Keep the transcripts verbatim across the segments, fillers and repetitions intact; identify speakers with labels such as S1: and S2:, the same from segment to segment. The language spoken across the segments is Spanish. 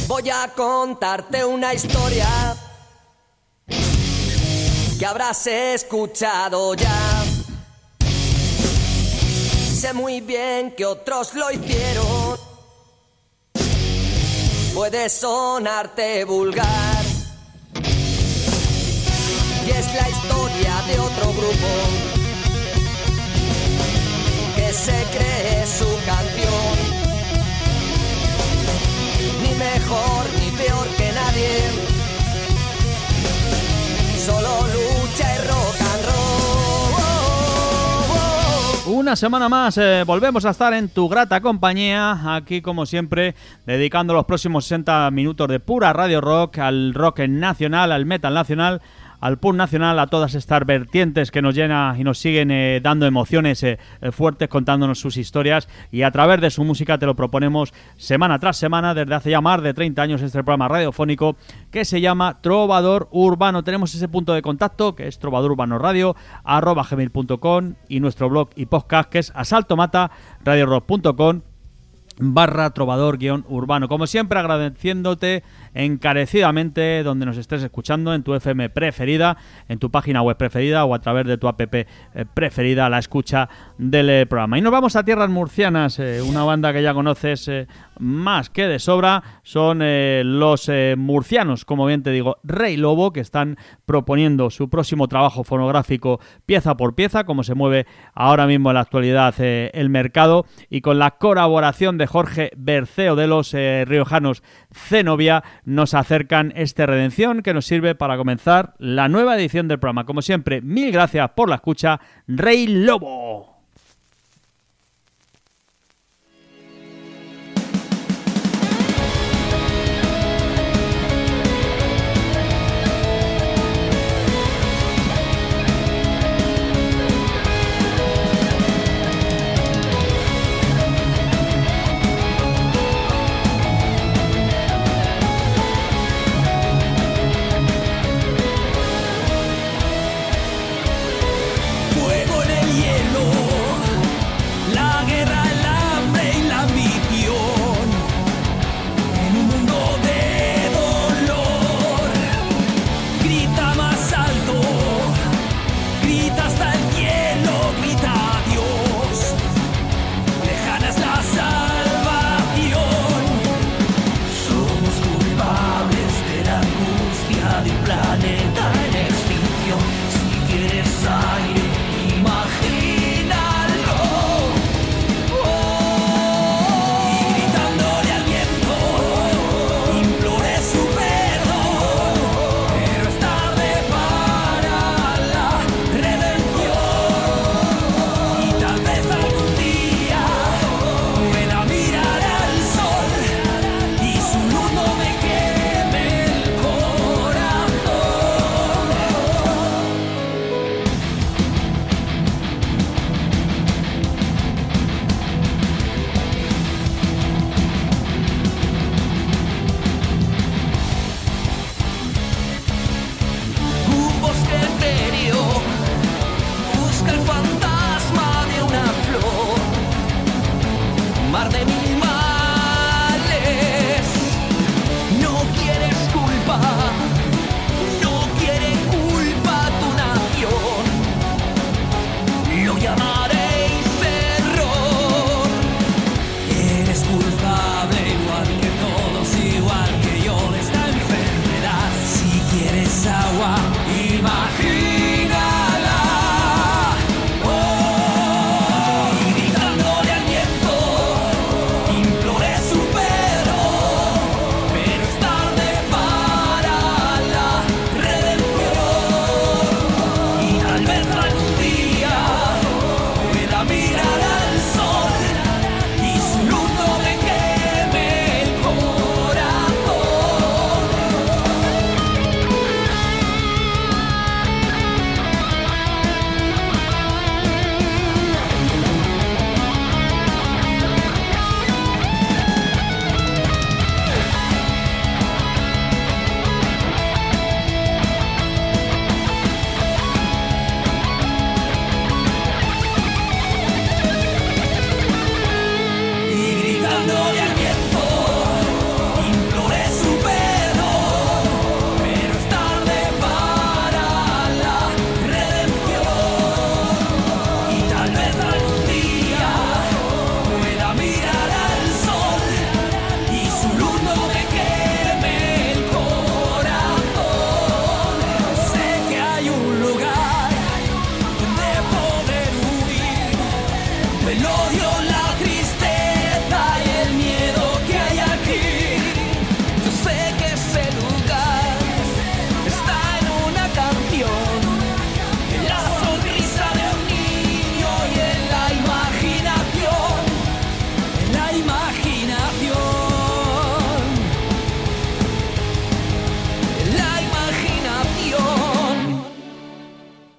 S1: Voy a contarte una historia que habrás escuchado ya. Sé muy bien que otros lo hicieron. Puede sonarte vulgar. Y es la historia de otro grupo que se cree su canción. Ni mejor ni peor que nadie, solo lucha y rock and roll.
S2: Una semana más eh, volvemos a estar en tu grata compañía, aquí como siempre, dedicando los próximos sesenta minutos de pura radio rock, al rock nacional, al metal nacional, al punk nacional, a todas estas vertientes que nos llena y nos siguen eh, dando emociones eh, eh, fuertes, contándonos sus historias, y a través de su música te lo proponemos semana tras semana desde hace ya más de treinta años este programa radiofónico que se llama Trovador Urbano. Tenemos ese punto de contacto que es trovador urbano radio arroba gmail punto com y nuestro blog y podcast que es asaltomata radio rock punto com barra trovador guión urbano. Como siempre, agradeciéndote encarecidamente donde nos estés escuchando, en tu F M preferida, en tu página web preferida o a través de tu app preferida, la escucha del programa. Y nos vamos a tierras murcianas, eh, una banda que ya conoces eh, más que de sobra. Son eh, los eh, murcianos, como bien te digo, Rey Lobo, que están proponiendo su próximo trabajo fonográfico pieza por pieza, como se mueve ahora mismo en la actualidad eh, el mercado, y con la colaboración de Jorge Berceo de los eh, riojanos Zenobia, nos acercan este Redención que nos sirve para comenzar la nueva edición del programa. Como siempre, mil gracias por la escucha, Rey Lobo.
S3: Fuego en el hielo.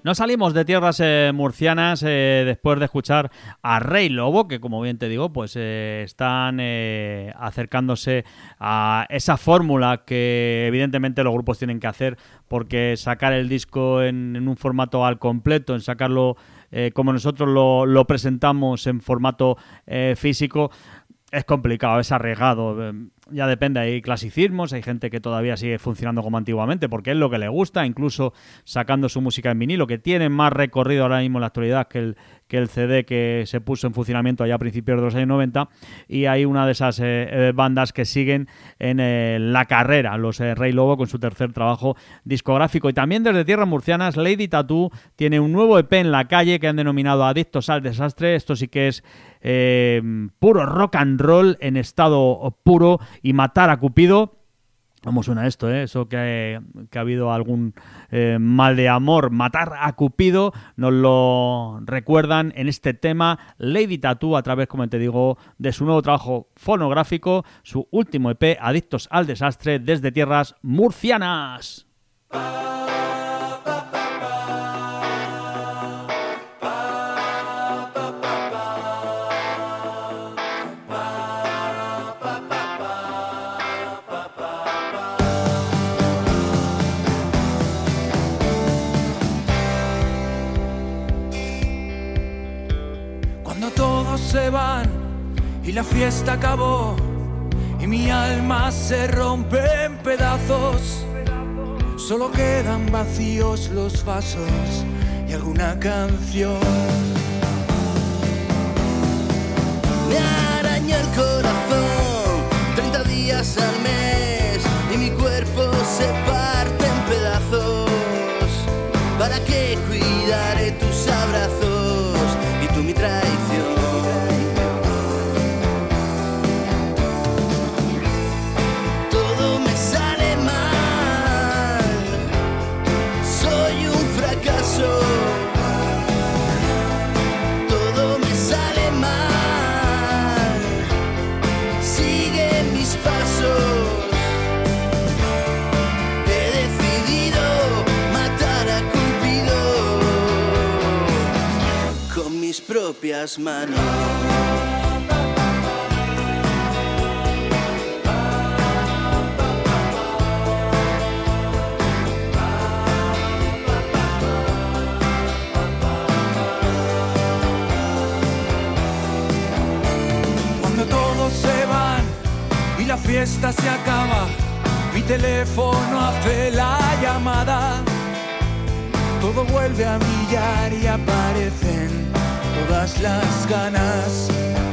S2: No salimos de tierras eh, murcianas eh, después de escuchar a Rey Lobo, que como bien te digo, pues eh, están eh, acercándose a esa fórmula que evidentemente los grupos tienen que hacer, porque sacar el disco en, en un formato al completo, en sacarlo eh, como nosotros lo, lo presentamos en formato eh, físico, es complicado, es arriesgado. Ya depende, hay clasicismos, hay gente que todavía sigue funcionando como antiguamente porque es lo que le gusta, incluso sacando su música en vinilo, que tiene más recorrido ahora mismo en la actualidad que el, que el C D que se puso en funcionamiento allá a principios de los años noventa, y hay una de esas eh, bandas que siguen en eh, la carrera, los eh, Rey Lobo, con su tercer trabajo discográfico. Y también desde tierras murcianas, Lady Tattoo tiene un nuevo E P en la calle que han denominado Adictos al Desastre. Esto sí que es eh, puro rock and roll en estado puro, y Matar a Cupido. ¿Cómo suena esto, eh? Eso que, que ha habido algún eh, mal de amor. Matar a Cupido nos lo recuerdan en este tema Lady Tattoo, a través, como te digo, de su nuevo trabajo fonográfico, su último E P, Adictos al Desastre, desde tierras murcianas.
S3: Se van y la fiesta acabó y mi alma se rompe en pedazos. Solo quedan vacíos los vasos y alguna canción.
S4: Me araña el corazón treinta días al mes y mi cuerpo se parte en pedazos. ¿Para qué cuidaré tus abrazos y tú mi traición? Todo me sale mal, sigue mis pasos. He decidido matar a Cupido con mis propias manos.
S3: La fiesta se acaba, mi teléfono hace la llamada. Todo vuelve a brillar y aparecen todas las ganas.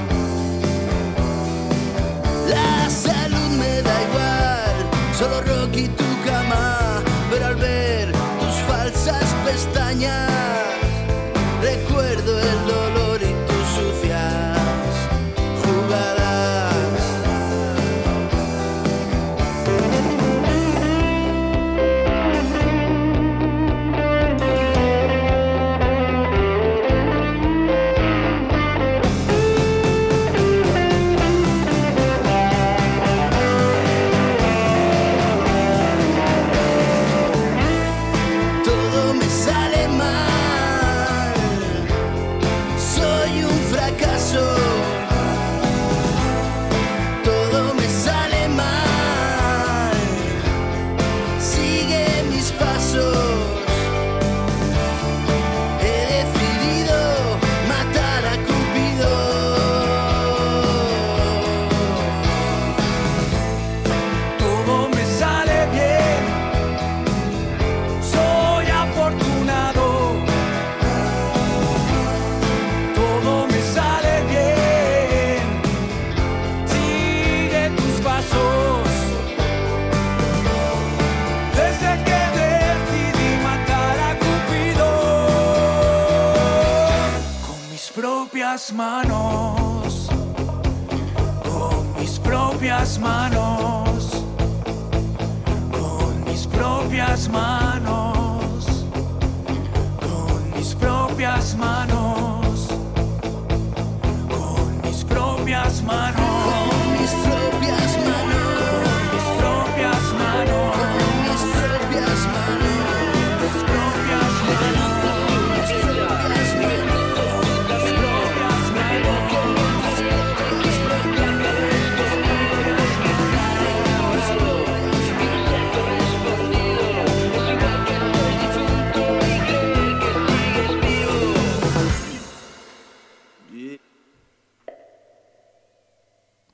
S4: La salud me da igual, solo rock y tu cama. Pero al ver tus falsas pestañas, recuerdo el dolor y tus sucias jugadas.
S3: Manos, con mis propias manos, con mis propias manos, con mis propias manos, con mis propias manos,
S4: con mis propias manos,
S3: con mis propias manos,
S4: con mis propias manos,
S3: mis propias manos.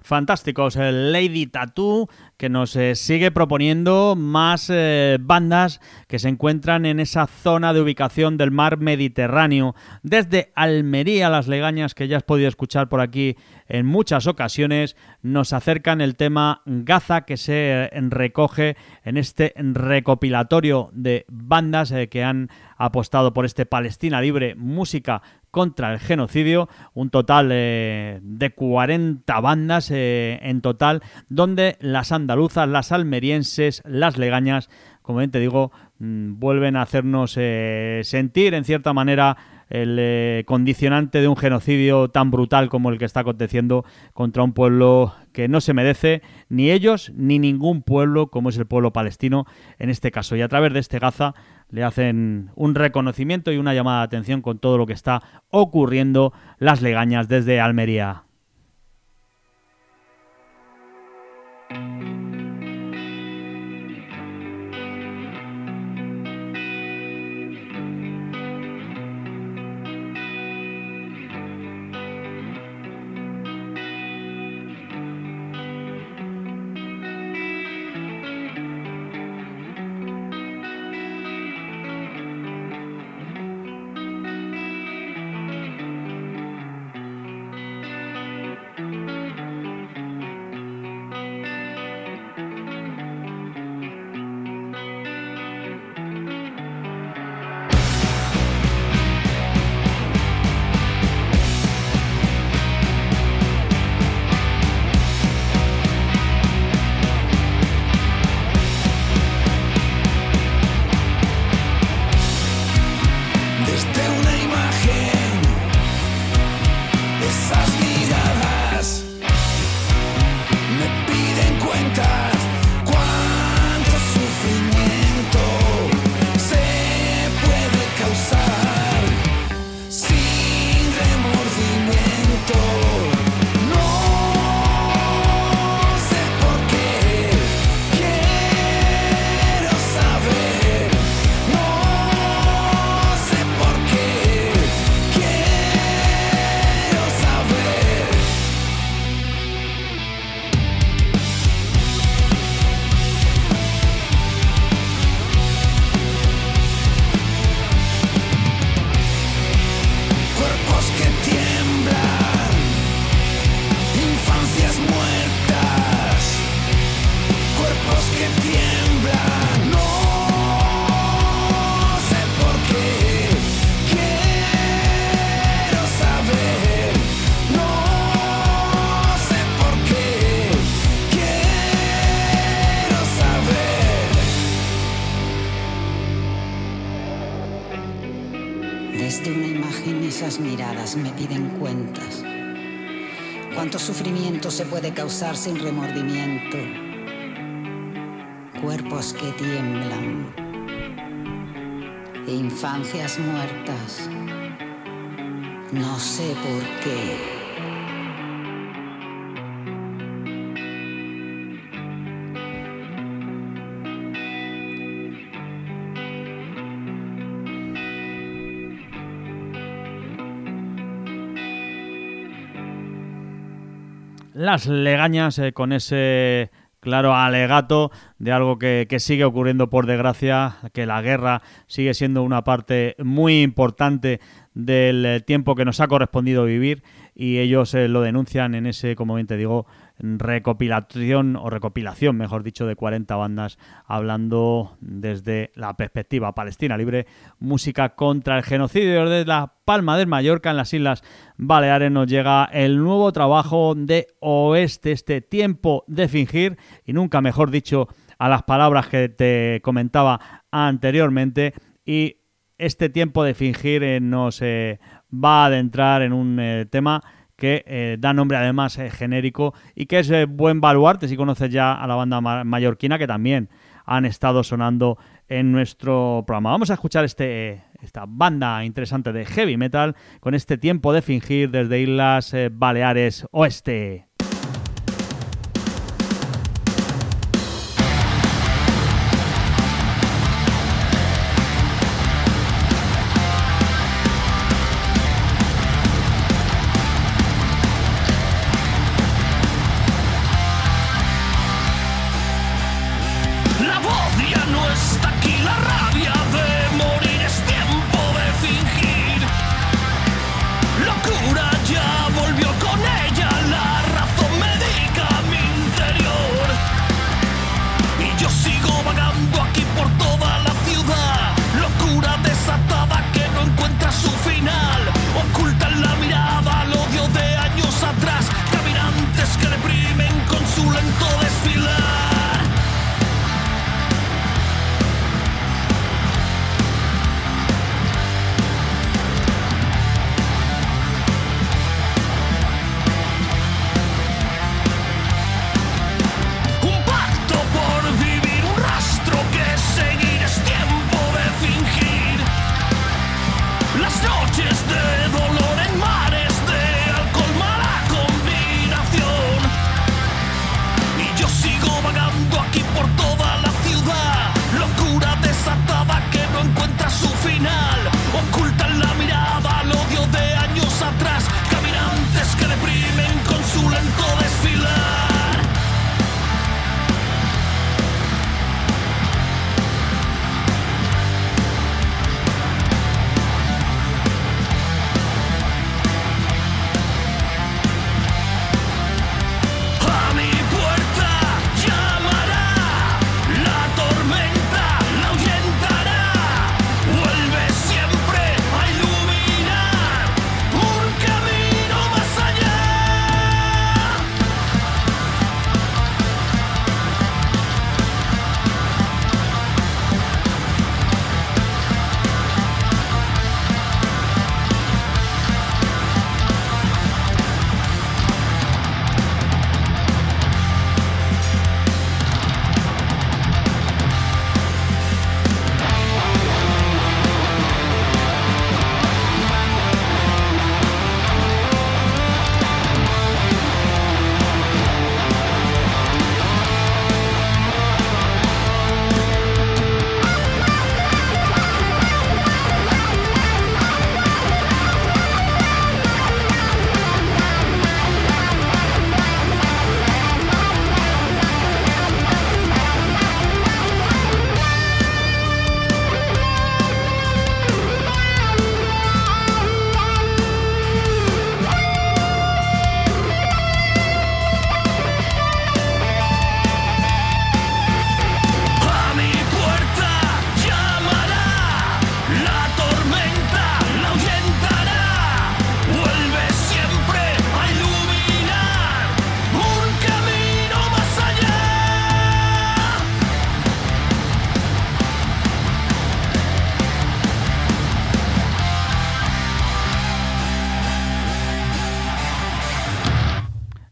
S2: fantásticos, el Lady Tattoo, que nos eh, sigue proponiendo más eh, bandas que se encuentran en esa zona de ubicación del mar Mediterráneo. Desde Almería, las legañas que ya has podido escuchar por aquí en muchas ocasiones, nos acercan el tema Gaza, que se eh, recoge en este recopilatorio de bandas eh, que han apostado por este Palestina Libre, música contra el genocidio, un total eh, de cuarenta bandas eh, en total, donde las andaluzas, las almerienses, las legañas, como bien te digo, mmm, vuelven a hacernos eh, sentir en cierta manera el eh, condicionante de un genocidio tan brutal como el que está aconteciendo contra un pueblo que no se merece ni ellos ni ningún pueblo, como es el pueblo palestino en este caso. Y a través de este Gaza le hacen un reconocimiento y una llamada de atención con todo lo que está ocurriendo las legañas desde Almería.
S5: Me piden cuentas. ¿Cuánto sufrimiento se puede causar sin remordimiento? Cuerpos que tiemblan, infancias muertas. No sé por qué.
S2: Las legañas eh, con ese claro alegato de algo que, que sigue ocurriendo por desgracia, que la guerra sigue siendo una parte muy importante del tiempo que nos ha correspondido vivir, y ellos eh, lo denuncian en ese, como bien te digo, recopilación o recopilación, mejor dicho, de cuarenta bandas hablando desde la perspectiva Palestina Libre, música contra el genocidio. Desde la Palma de Mallorca, en las Islas Baleares, nos llega el nuevo trabajo de Oeste, este Tiempo de Fingir, y nunca mejor dicho a las palabras que te comentaba anteriormente. Y este Tiempo de Fingir eh, nos eh, va a adentrar en un eh, tema que eh, da nombre además eh, genérico, y que es eh, buen baluarte si conoces ya a la banda ma- mallorquina, que también han estado sonando en nuestro programa. Vamos a escuchar este, eh, esta banda interesante de heavy metal con este Tiempo de Fingir desde Islas eh, Baleares Oeste.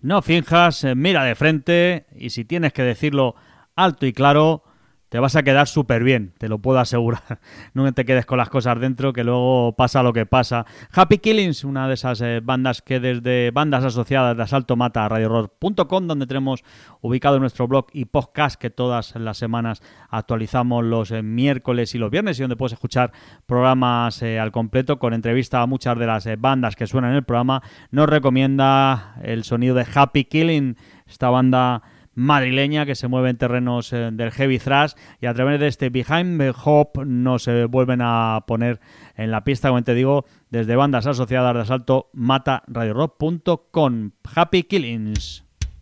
S2: No finjas, eh, mira de frente y si tienes que decirlo alto y claro, te vas a quedar súper bien, te lo puedo asegurar. No te quedes con las cosas dentro, que luego pasa lo que pasa. Happy Killings, una de esas eh, bandas que desde bandas asociadas de Asalto Mata a radio rock punto com, donde tenemos ubicado nuestro blog y podcast que todas las semanas actualizamos los eh, miércoles y los viernes, y donde puedes escuchar programas eh, al completo con entrevista a muchas de las eh, bandas que suenan en el programa. Nos recomienda el sonido de Happy Killing, esta banda madrileña que se mueve en terrenos eh, del heavy thrash, y a través de este Behind the Hope nos eh, vuelven a poner en la pista, como te digo, desde bandas asociadas de Asalto Mata radio rock punto com. Happy Killings.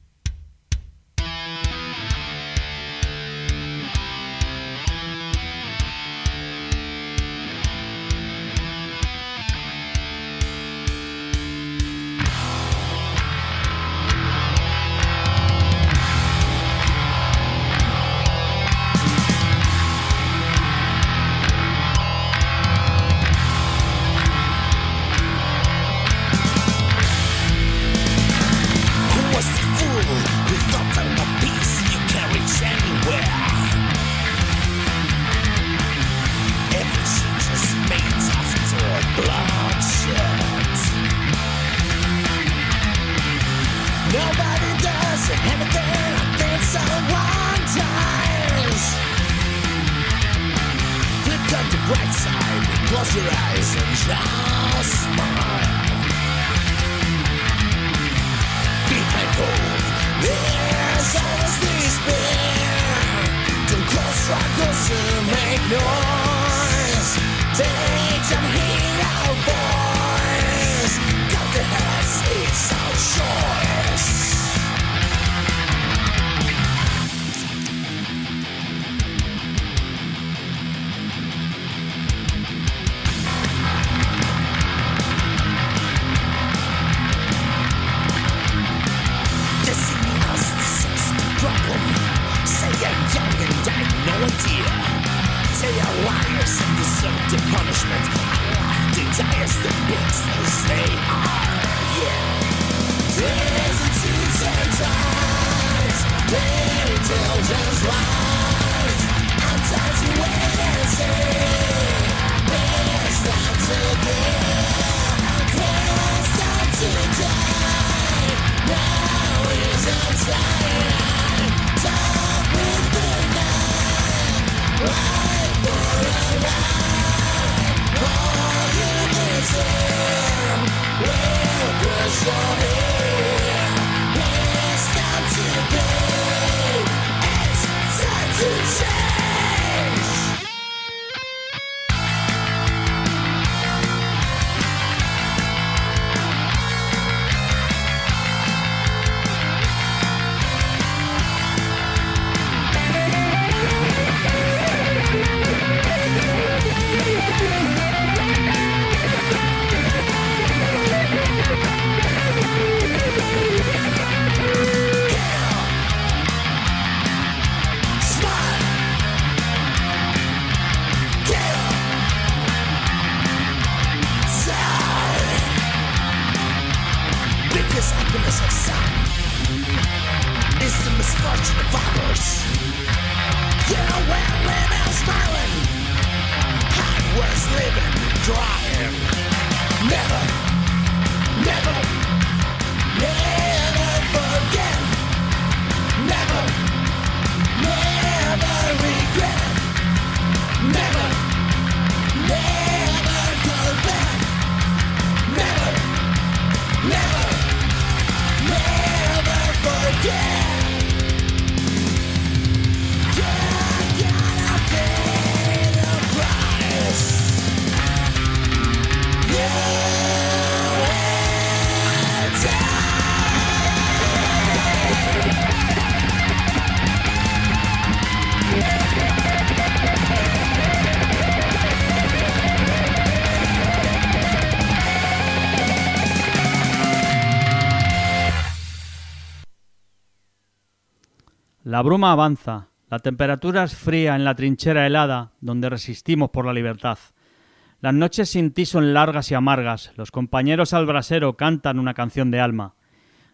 S2: La bruma avanza, la temperatura es fría en la trinchera helada donde resistimos por la libertad. Las noches sin ti son largas y amargas, los compañeros al brasero cantan una canción de alma.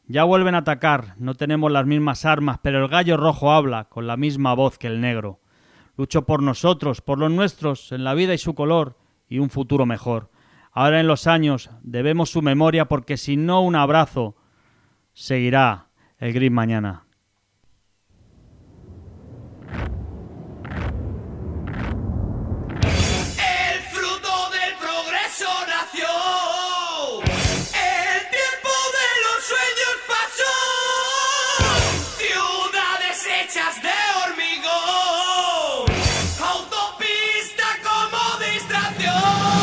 S2: Ya vuelven a atacar, no tenemos las mismas armas, pero el gallo rojo habla con la misma voz que el negro. Lucho por nosotros, por los nuestros, en la vida y su color, y un futuro mejor. Ahora en los años debemos su memoria, porque si no un abrazo, seguirá el gris mañana.
S3: El fruto del progreso nació. El tiempo de los sueños pasó. Ciudades hechas de hormigón. Autopista como distracción.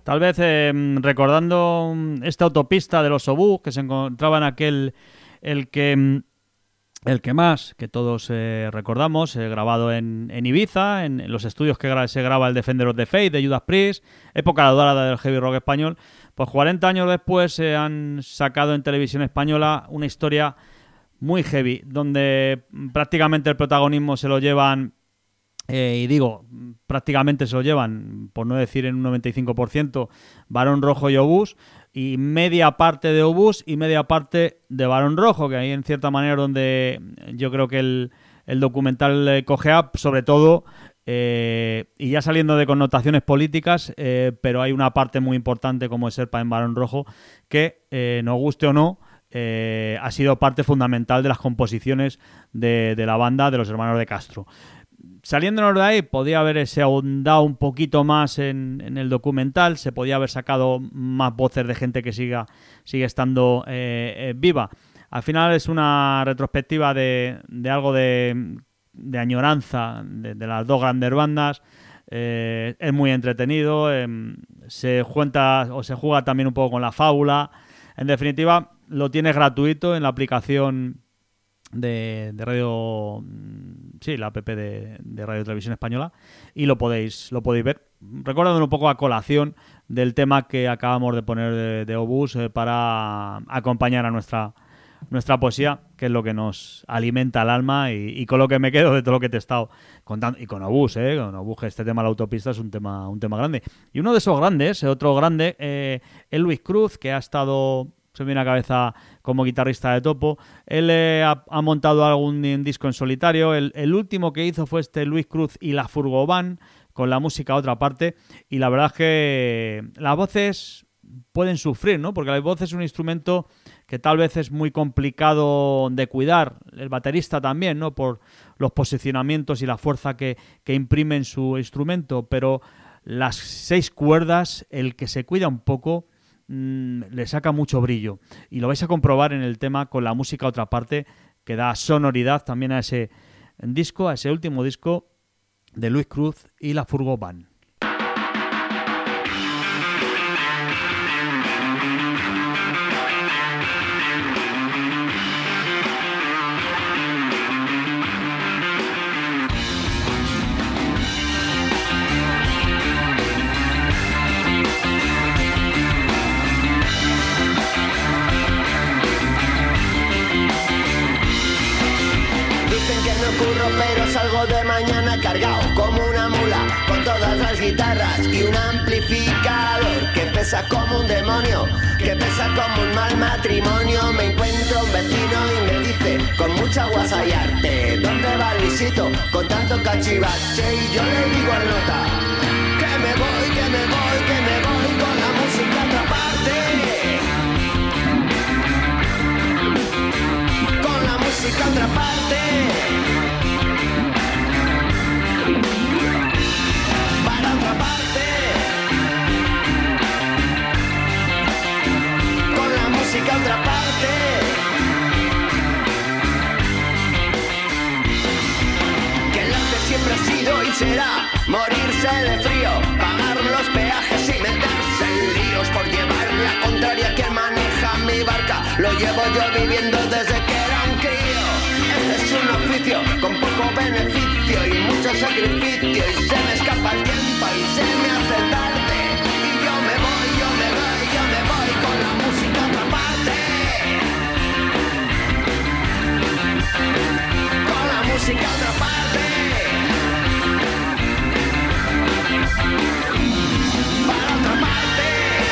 S2: Tal vez eh, recordando esta autopista de los obús que se encontraba en aquel, el que... El que más, que todos eh, recordamos, eh, grabado en, en Ibiza, en, en los estudios que gra- se graba el Defender of the Faith de Judas Priest, época dorada del heavy rock español, pues cuarenta años después se eh, han sacado en televisión española una historia muy heavy, donde prácticamente el protagonismo se lo llevan, eh, y digo, prácticamente se lo llevan, por no decir en un noventa y cinco por ciento, Barón Rojo y Obús, y media parte de Obús y media parte de Barón Rojo, que ahí en cierta manera donde yo creo que el, el documental eh, cojea, sobre todo, eh, y ya saliendo de connotaciones políticas, eh, pero hay una parte muy importante como es Serpa en Barón Rojo, que eh, nos guste o no, eh, ha sido parte fundamental de las composiciones de, de la banda de los hermanos de Castro. Saliéndonos de ahí, podía haberse ahondado un poquito más en, en el documental, se podía haber sacado más voces de gente que siga sigue estando eh, eh, viva. Al final es una retrospectiva de, de algo de, de añoranza de, de las dos grandes bandas. Eh, es muy entretenido, eh, se cuenta o se juega también un poco con la fábula. En definitiva, lo tienes gratuito en la aplicación de, de radio, sí, la app de, de Radio Televisión Española, y lo podéis lo podéis ver, recordando un poco a colación del tema que acabamos de poner de, de Obús eh, para acompañar a nuestra nuestra poesía, que es lo que nos alimenta el alma, y, y con lo que me quedo de todo lo que te he estado contando, y con Obús, eh, con Obús, que este tema de la autopista es un tema un tema grande, y uno de esos grandes, otro grande, eh, es Luis Cruz, que ha estado, se me viene a la cabeza como guitarrista de Topo. Él eh, ha, ha montado algún disco en solitario. El, el último que hizo fue este Luis Cruz y la Furgobán, con la música a otra parte. Y la verdad es que las voces pueden sufrir, ¿no? Porque la voz es un instrumento que tal vez es muy complicado de cuidar. El baterista también, ¿no? Por los posicionamientos y la fuerza que, que imprime en su instrumento. Pero las seis cuerdas, el que se cuida un poco, le saca mucho brillo, y lo vais a comprobar en el tema con la música a otra parte, que da sonoridad también a ese disco, a ese último disco de Luis Cruz y la Furgobán.
S4: Pero salgo de mañana cargado como una mula, con todas las guitarras y un amplificador que pesa como un demonio, que pesa como un mal matrimonio. Me encuentro un vecino y me dice con mucha guasa y arte: ¿dónde va Luisito con tanto cachivache? Y yo le digo al nota que me voy, que me voy, que me voy con la música a otra parte, con la música a otra parte. Para otra parte, con la música a otra parte. Que el arte siempre ha sido y será morirse de frío, pagar los peajes y meterse en líos por llevar la contraria. Quien maneja mi barca lo llevo yo viviendo desde que era un crío. Este es un oficio con poco beneficio y mucho sacrificio, y se me escapa el tiempo y se me hace tarde, y yo me voy, yo me voy, yo me voy con la música a otra parte, con la música a otra parte, para otra parte,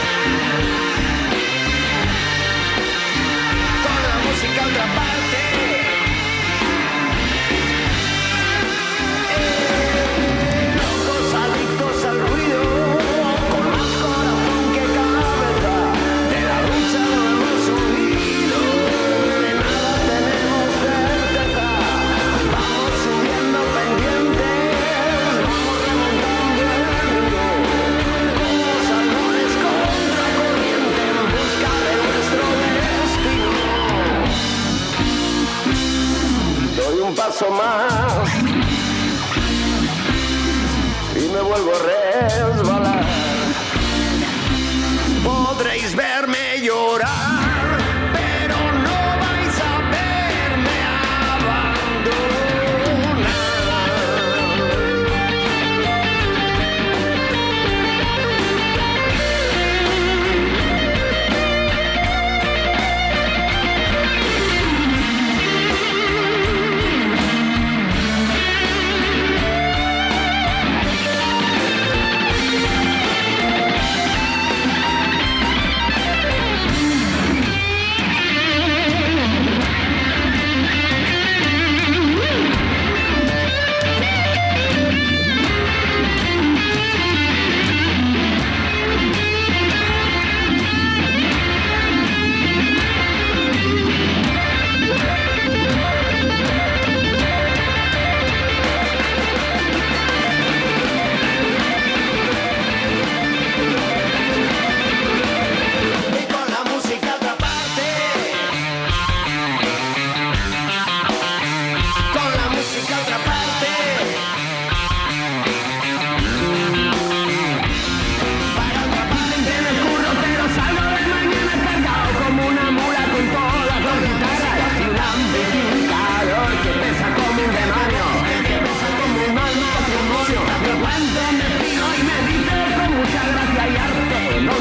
S4: con la música a otra parte. Paso más y me vuelvo a resbalar.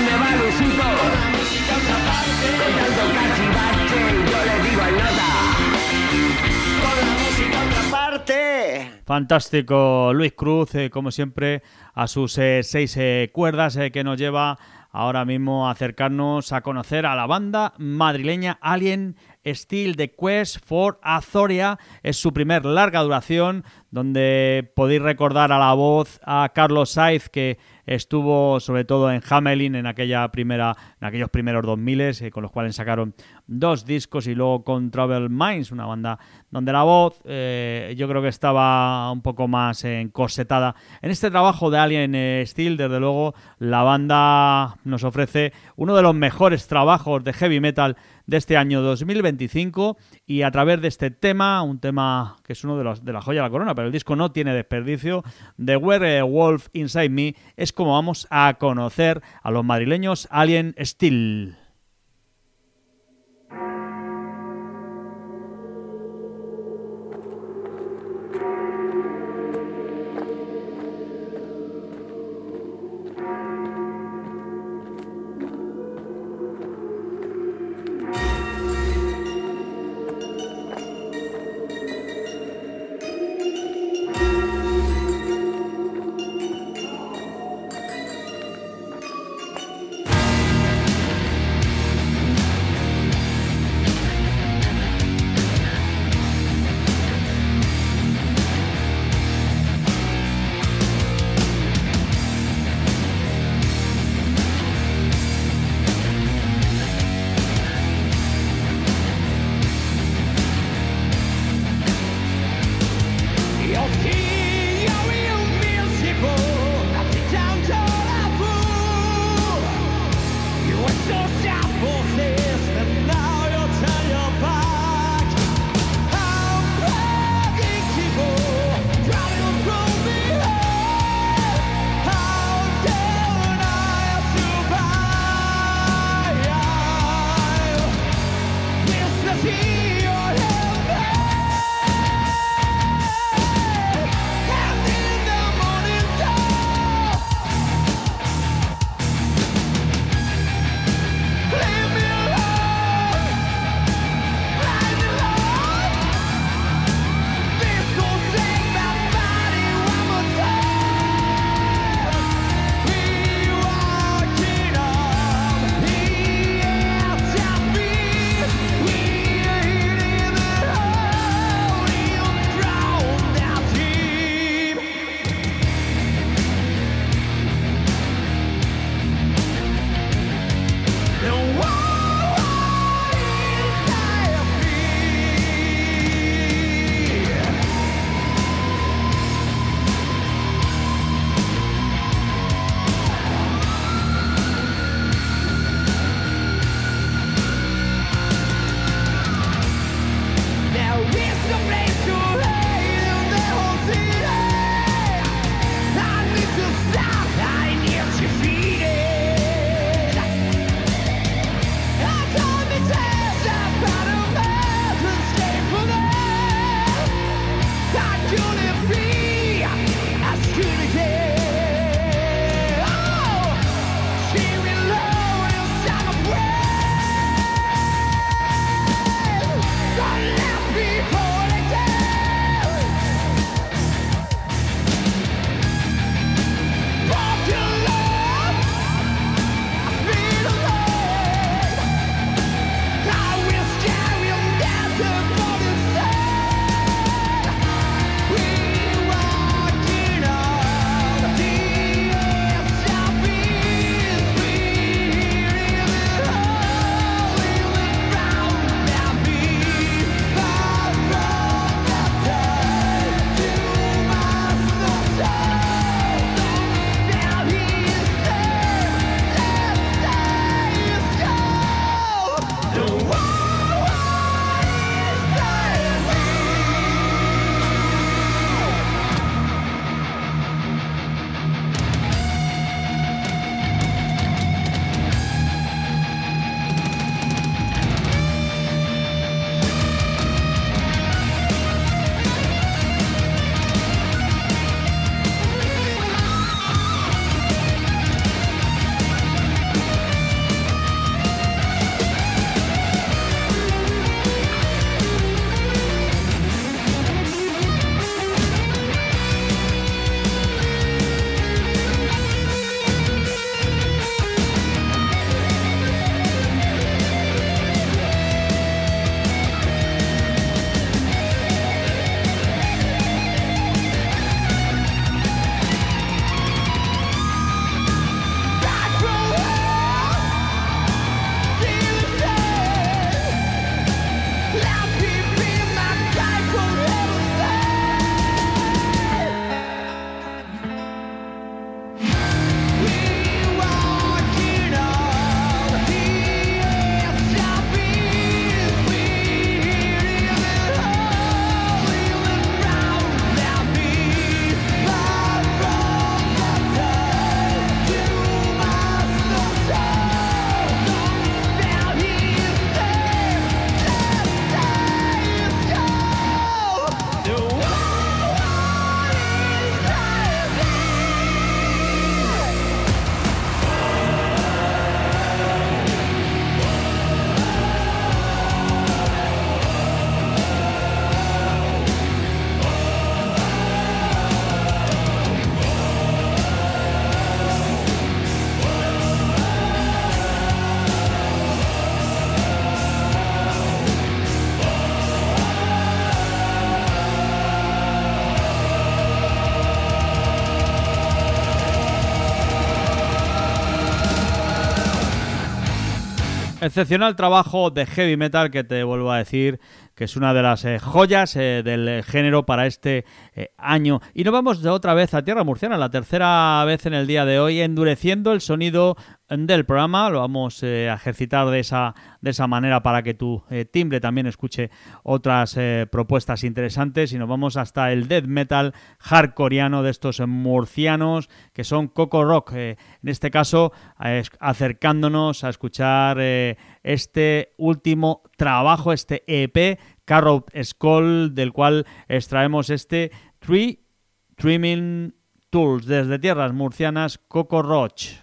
S6: dónde va Luisito. Con la música otra parte. Con tanto cachivache yo le digo al nota. Con la música otra parte.
S2: Fantástico Luis Cruz, eh, como siempre, a sus eh, seis eh, cuerdas eh, que nos lleva ahora mismo a acercarnos a conocer a la banda madrileña Alien Steel, The Quest for Azoria. Es su primer larga duración, donde podéis recordar a la voz a Carlos Saiz, que estuvo sobre todo en Hamelin en aquella primera, en aquellos primeros dos mil, eh, con los cuales sacaron dos discos, y luego con Troubled Minds, una banda donde la voz eh, yo creo que estaba un poco más encorsetada. En este trabajo de Alien eh, Steel, desde luego, la banda nos ofrece uno de los mejores trabajos de heavy metal de este año dos mil veinticinco, y a través de este tema, un tema que es uno de los de la joya de la corona, pero el disco no tiene desperdicio, The Werewolf Inside Me, es como vamos a conocer a los madrileños Alien Steel. Excepcional trabajo de heavy metal que te vuelvo a decir que es una de las eh, joyas eh, del género para este eh, año. Y nos vamos de otra vez a tierra murciana, la tercera vez en el día de hoy, endureciendo el sonido del programa. Lo vamos eh, a ejercitar de esa, de esa manera para que tu eh, timbre también escuche otras eh, propuestas interesantes. Y nos vamos hasta el death metal hardcoreano de estos murcianos que son Coco Rock. Eh, en este caso, eh, acercándonos a escuchar eh, este último trabajo, este E P, Carrot Skull, del cual extraemos este Tree Trimming Tools desde tierras murcianas, Coco Roach.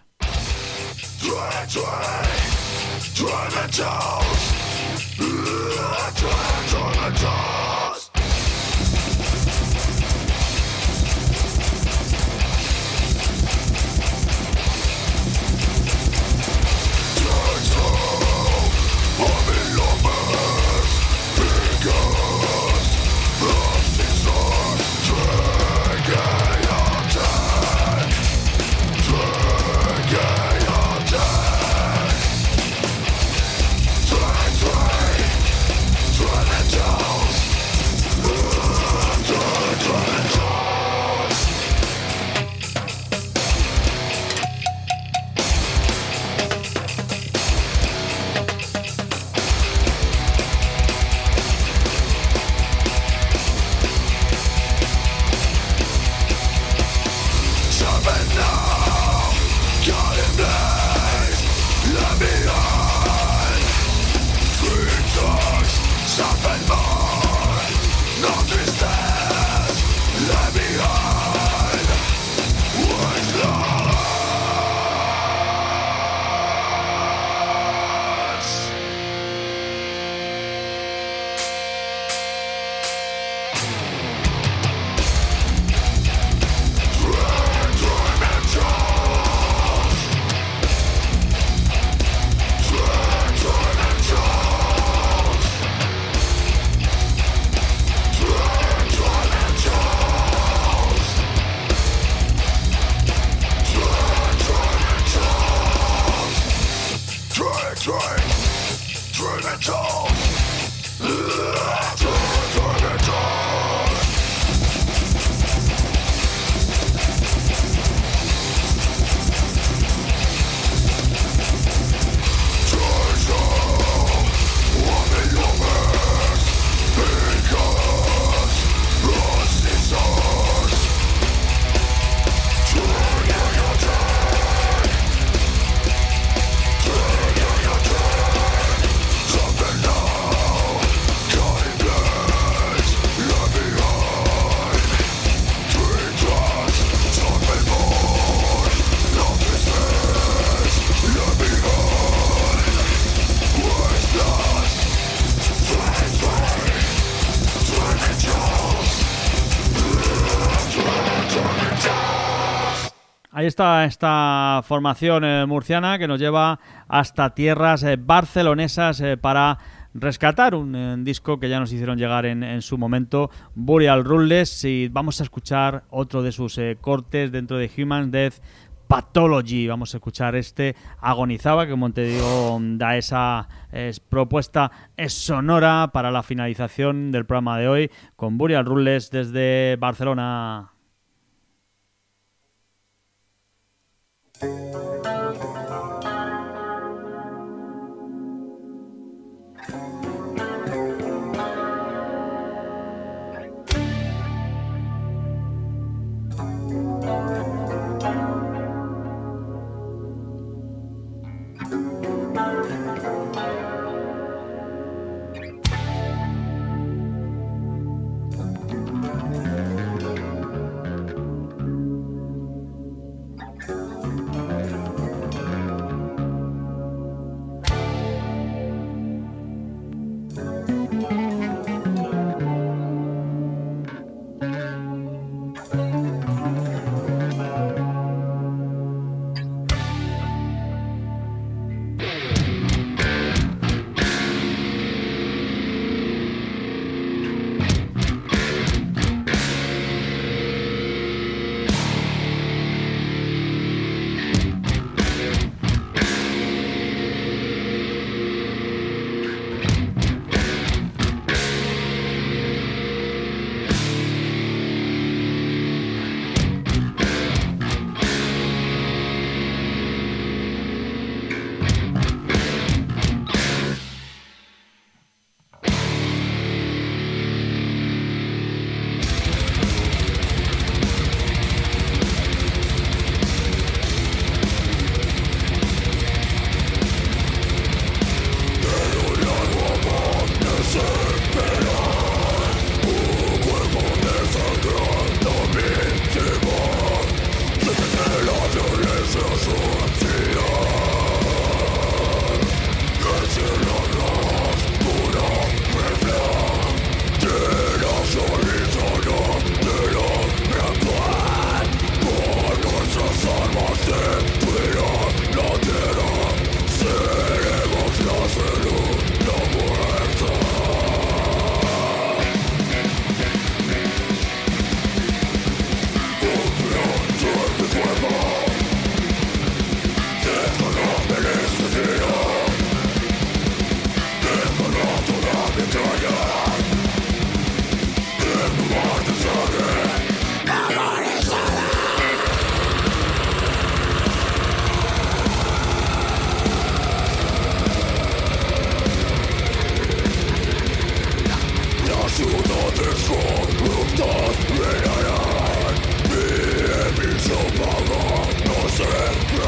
S2: Ahí está esta formación eh, murciana que nos lleva hasta tierras eh, barcelonesas eh, para rescatar un, un disco que ya nos hicieron llegar en, en su momento, Burial Rules, y vamos a escuchar otro de sus eh, cortes dentro de Human Death Pathology. Vamos a escuchar este Agonizaba, que como te digo da esa eh, propuesta es sonora para la finalización del programa de hoy con Burial Rules desde Barcelona.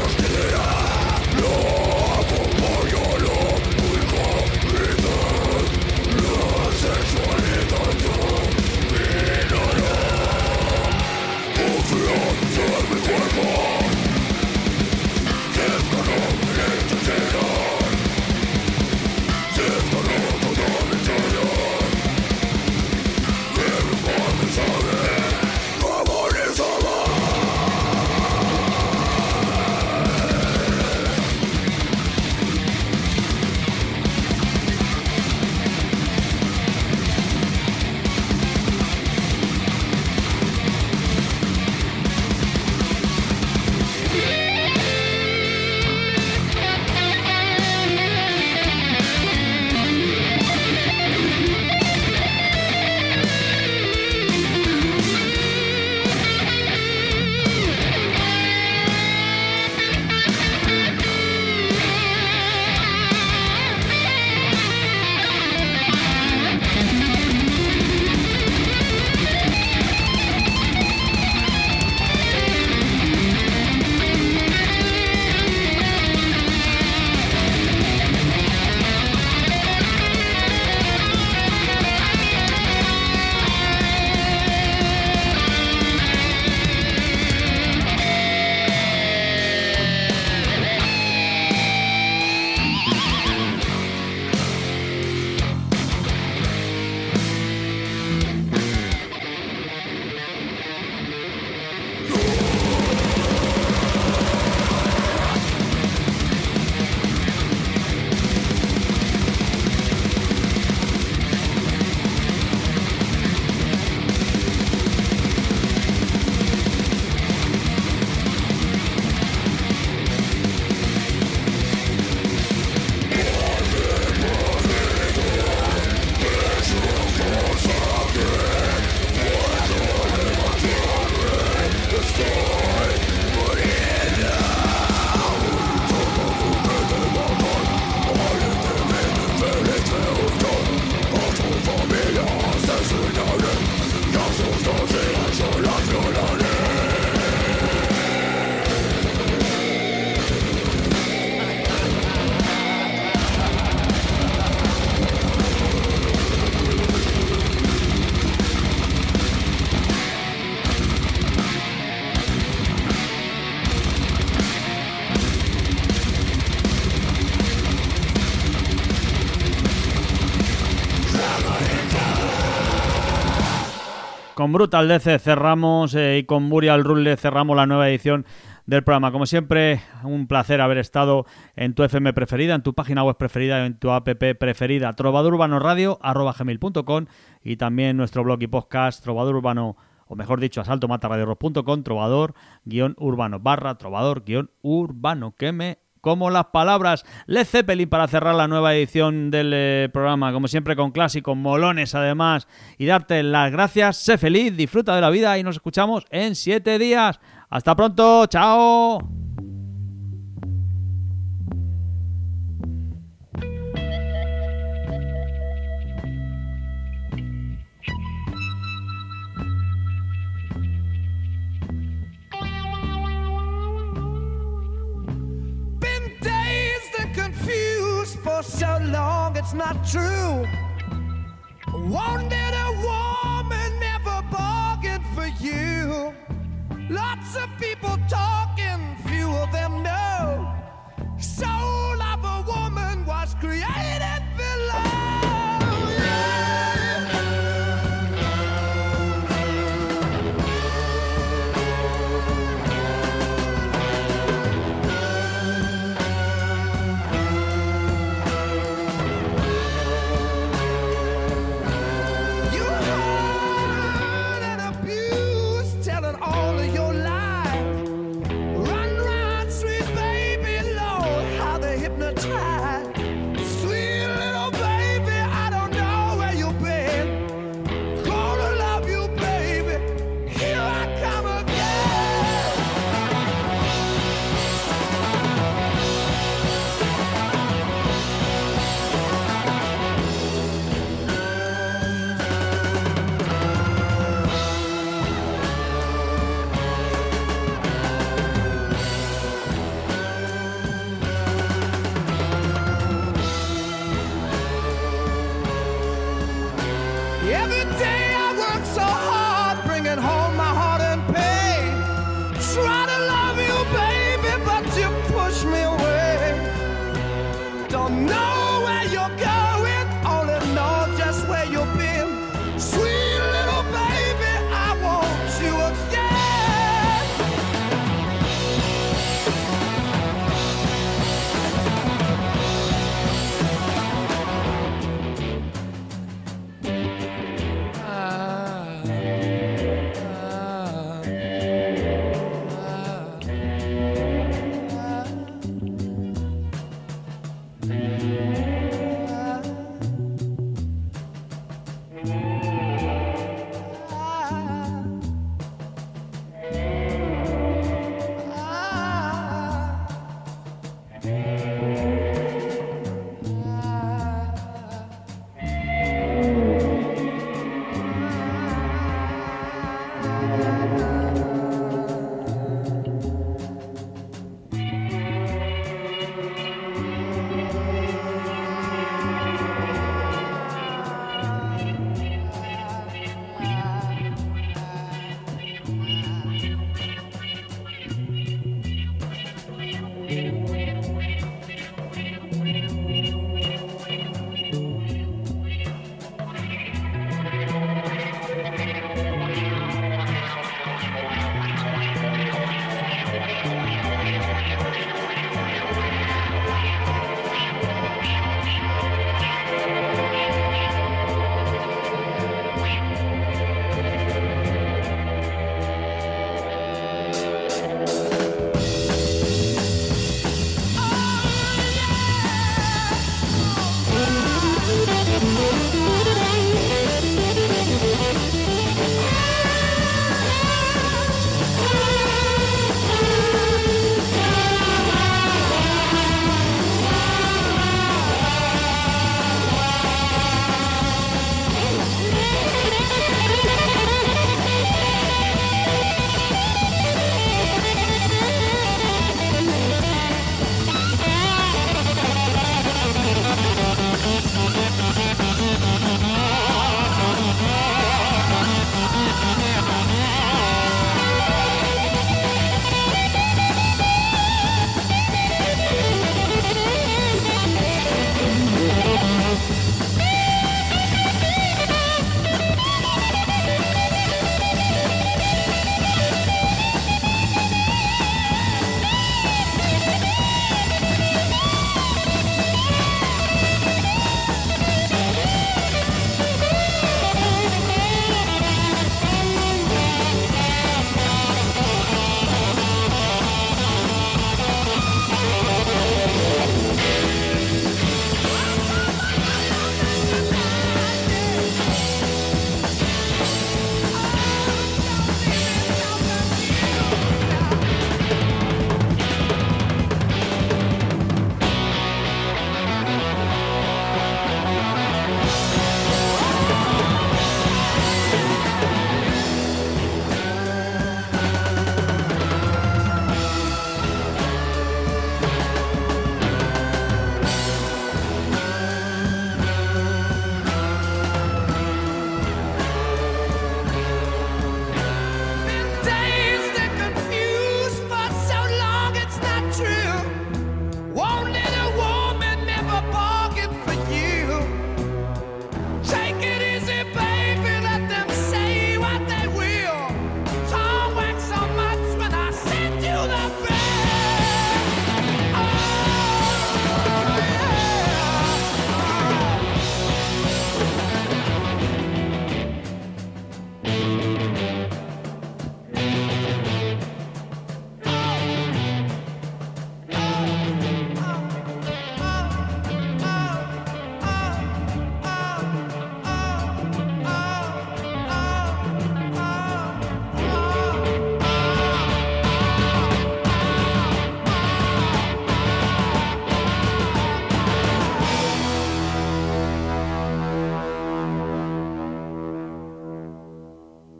S2: Con Brutal Death cerramos eh, y con Burial Rule cerramos la nueva edición del programa. Como siempre, un placer haber estado en tu F M preferida, en tu página web preferida, en tu app preferida, trovador urbano radio arroba gmail punto com, y también nuestro blog y podcast Trovador Urbano, o mejor dicho, asalto mata radio rock punto com, trovador guión urbano barra trovador guión urbano, que me como las palabras. Led Zeppelin para cerrar la nueva edición del eh, programa, como siempre con clásicos molones además, y darte las gracias. Sé feliz, disfruta de la vida y nos escuchamos en siete días. Hasta pronto, chao.
S3: For so long it's not true. Wanted a woman, never bargained for you. Lots of people talking, few of them know. Soul of a woman was created below. Try